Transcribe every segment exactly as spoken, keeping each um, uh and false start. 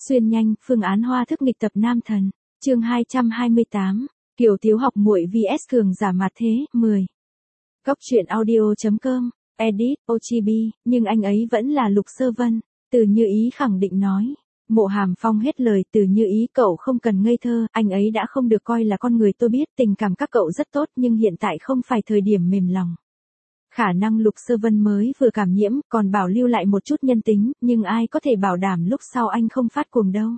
Xuyên nhanh, phương án hoa thức nghịch tập nam thần. Chương hai trăm hai mươi tám, Kiều Thiếu học muội vs cường giả mặt thế, mười. Góc truyện audio chấm com, edit, ô giê bê, nhưng anh ấy vẫn là Lục Sơ Vân, Từ Như Ý khẳng định nói. Mộ Hàm Phong hết lời. Từ Như Ý, cậu không cần ngây thơ, anh ấy đã không được coi là con người, tôi biết tình cảm các cậu rất tốt nhưng hiện tại không phải thời điểm mềm lòng. Khả năng Lục Sơ Vân mới vừa cảm nhiễm, còn bảo lưu lại một chút nhân tính, nhưng ai có thể bảo đảm lúc sau anh không phát cuồng đâu.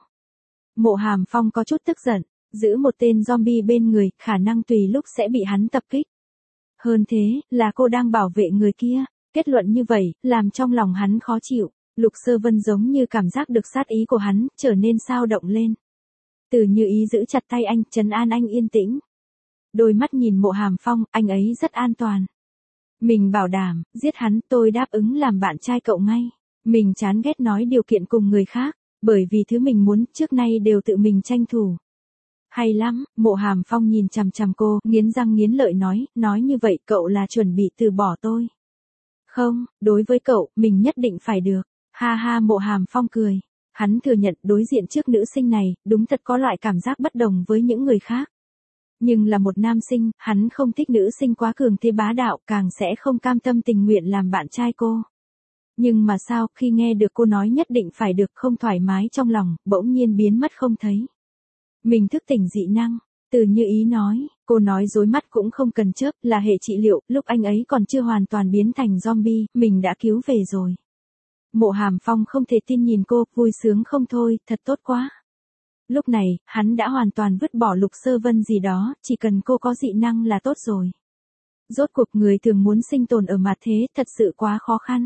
Mộ Hàm Phong có chút tức giận, giữ một tên zombie bên người, khả năng tùy lúc sẽ bị hắn tập kích. Hơn thế, là cô đang bảo vệ người kia, kết luận như vậy, làm trong lòng hắn khó chịu. Lục Sơ Vân giống như cảm giác được sát ý của hắn, trở nên xao động lên. Từ Như Ý giữ chặt tay anh, trấn an anh yên tĩnh. Đôi mắt nhìn Mộ Hàm Phong, anh ấy rất an toàn. Mình bảo đảm, giết hắn, tôi đáp ứng làm bạn trai cậu ngay. Mình chán ghét nói điều kiện cùng người khác, bởi vì thứ mình muốn trước nay đều tự mình tranh thủ. Hay lắm, Mộ Hàm Phong nhìn chằm chằm cô, nghiến răng nghiến lợi nói, nói như vậy cậu là chuẩn bị từ bỏ tôi. Không, đối với cậu, mình nhất định phải được. Ha ha, Mộ Hàm Phong cười. Hắn thừa nhận đối diện trước nữ sinh này, đúng thật có loại cảm giác bất đồng với những người khác. Nhưng là một nam sinh, hắn không thích nữ sinh quá cường thế bá đạo, càng sẽ không cam tâm tình nguyện làm bạn trai cô. Nhưng mà sao, khi nghe được cô nói nhất định phải được, không thoải mái trong lòng, bỗng nhiên biến mất không thấy. Mình thức tỉnh dị năng, Từ Như Ý nói, cô nói dối mắt cũng không cần chớp, là hệ trị liệu, lúc anh ấy còn chưa hoàn toàn biến thành zombie, mình đã cứu về rồi. Mộ Hàm Phong không thể tin nhìn cô, vui sướng không thôi, thật tốt quá. Lúc này, hắn đã hoàn toàn vứt bỏ Lục Sơ Vân gì đó, chỉ cần cô có dị năng là tốt rồi. Rốt cuộc người thường muốn sinh tồn ở mặt thế, thật sự quá khó khăn.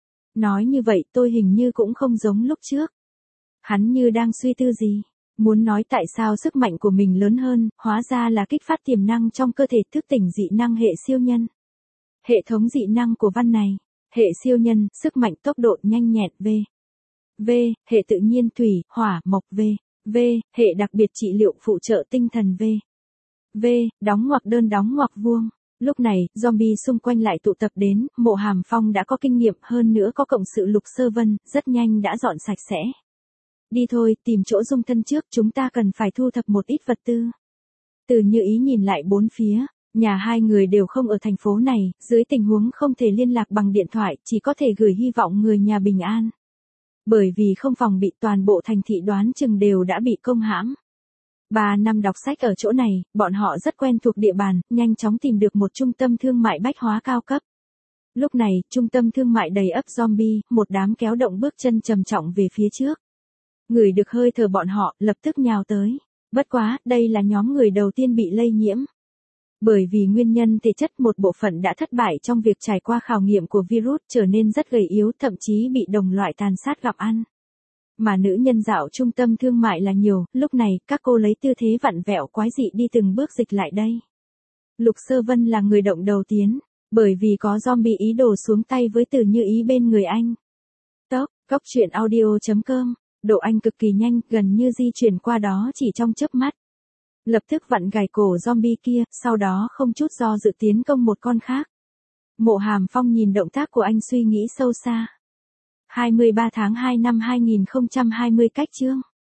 Nói như vậy tôi hình như cũng không giống lúc trước. Hắn như đang suy tư gì. Muốn nói tại sao sức mạnh của mình lớn hơn, hóa ra là kích phát tiềm năng trong cơ thể, thức tỉnh dị năng hệ siêu nhân. Hệ thống dị năng của văn này. Hệ siêu nhân, sức mạnh tốc độ nhanh nhẹn V. V, hệ tự nhiên thủy, hỏa, mộc V. V, hệ đặc biệt trị liệu phụ trợ tinh thần V. V, đóng ngoặc đơn đóng ngoặc vuông. Lúc này, zombie xung quanh lại tụ tập đến, Mộ Hàm Phong đã có kinh nghiệm, hơn nữa có cộng sự Lục Sơ Vân, rất nhanh đã dọn sạch sẽ. Đi thôi, tìm chỗ dung thân trước, chúng ta cần phải thu thập một ít vật tư. Từ Như Ý nhìn lại bốn phía, nhà hai người đều không ở thành phố này, dưới tình huống không thể liên lạc bằng điện thoại, chỉ có thể gửi hy vọng người nhà bình an. Bởi vì không phòng bị, toàn bộ thành thị đoán chừng đều đã bị công hãm. Ba năm đọc sách ở chỗ này, bọn họ rất quen thuộc địa bàn, nhanh chóng tìm được một trung tâm thương mại bách hóa cao cấp. Lúc này, trung tâm thương mại đầy ắp zombie, một đám kéo động bước chân trầm trọng về phía trước. Người được hơi thở bọn họ, lập tức nhào tới. Bất quá, đây là nhóm người đầu tiên bị lây nhiễm. Bởi vì nguyên nhân thể chất, một bộ phận đã thất bại trong việc trải qua khảo nghiệm của virus, trở nên rất gầy yếu, thậm chí bị đồng loại tàn sát gặm ăn. Mà nữ nhân dạo trung tâm thương mại là nhiều, lúc này, các cô lấy tư thế vặn vẹo quái dị đi từng bước dịch lại đây. Lục Sơ Vân là người động đầu tiến, bởi vì có zombie ý đồ xuống tay với Từ Như Ý bên người anh. Tốc, góc truyện audio chấm com, độ anh cực kỳ nhanh, gần như di chuyển qua đó chỉ trong chớp mắt. Lập tức vặn gài cổ zombie kia, sau đó không chút do dự tiến công một con khác. Mộ Hàm Phong nhìn động tác của anh suy nghĩ sâu xa. hai mươi ba tháng hai năm hai nghìn không trăm hai mươi cách chương.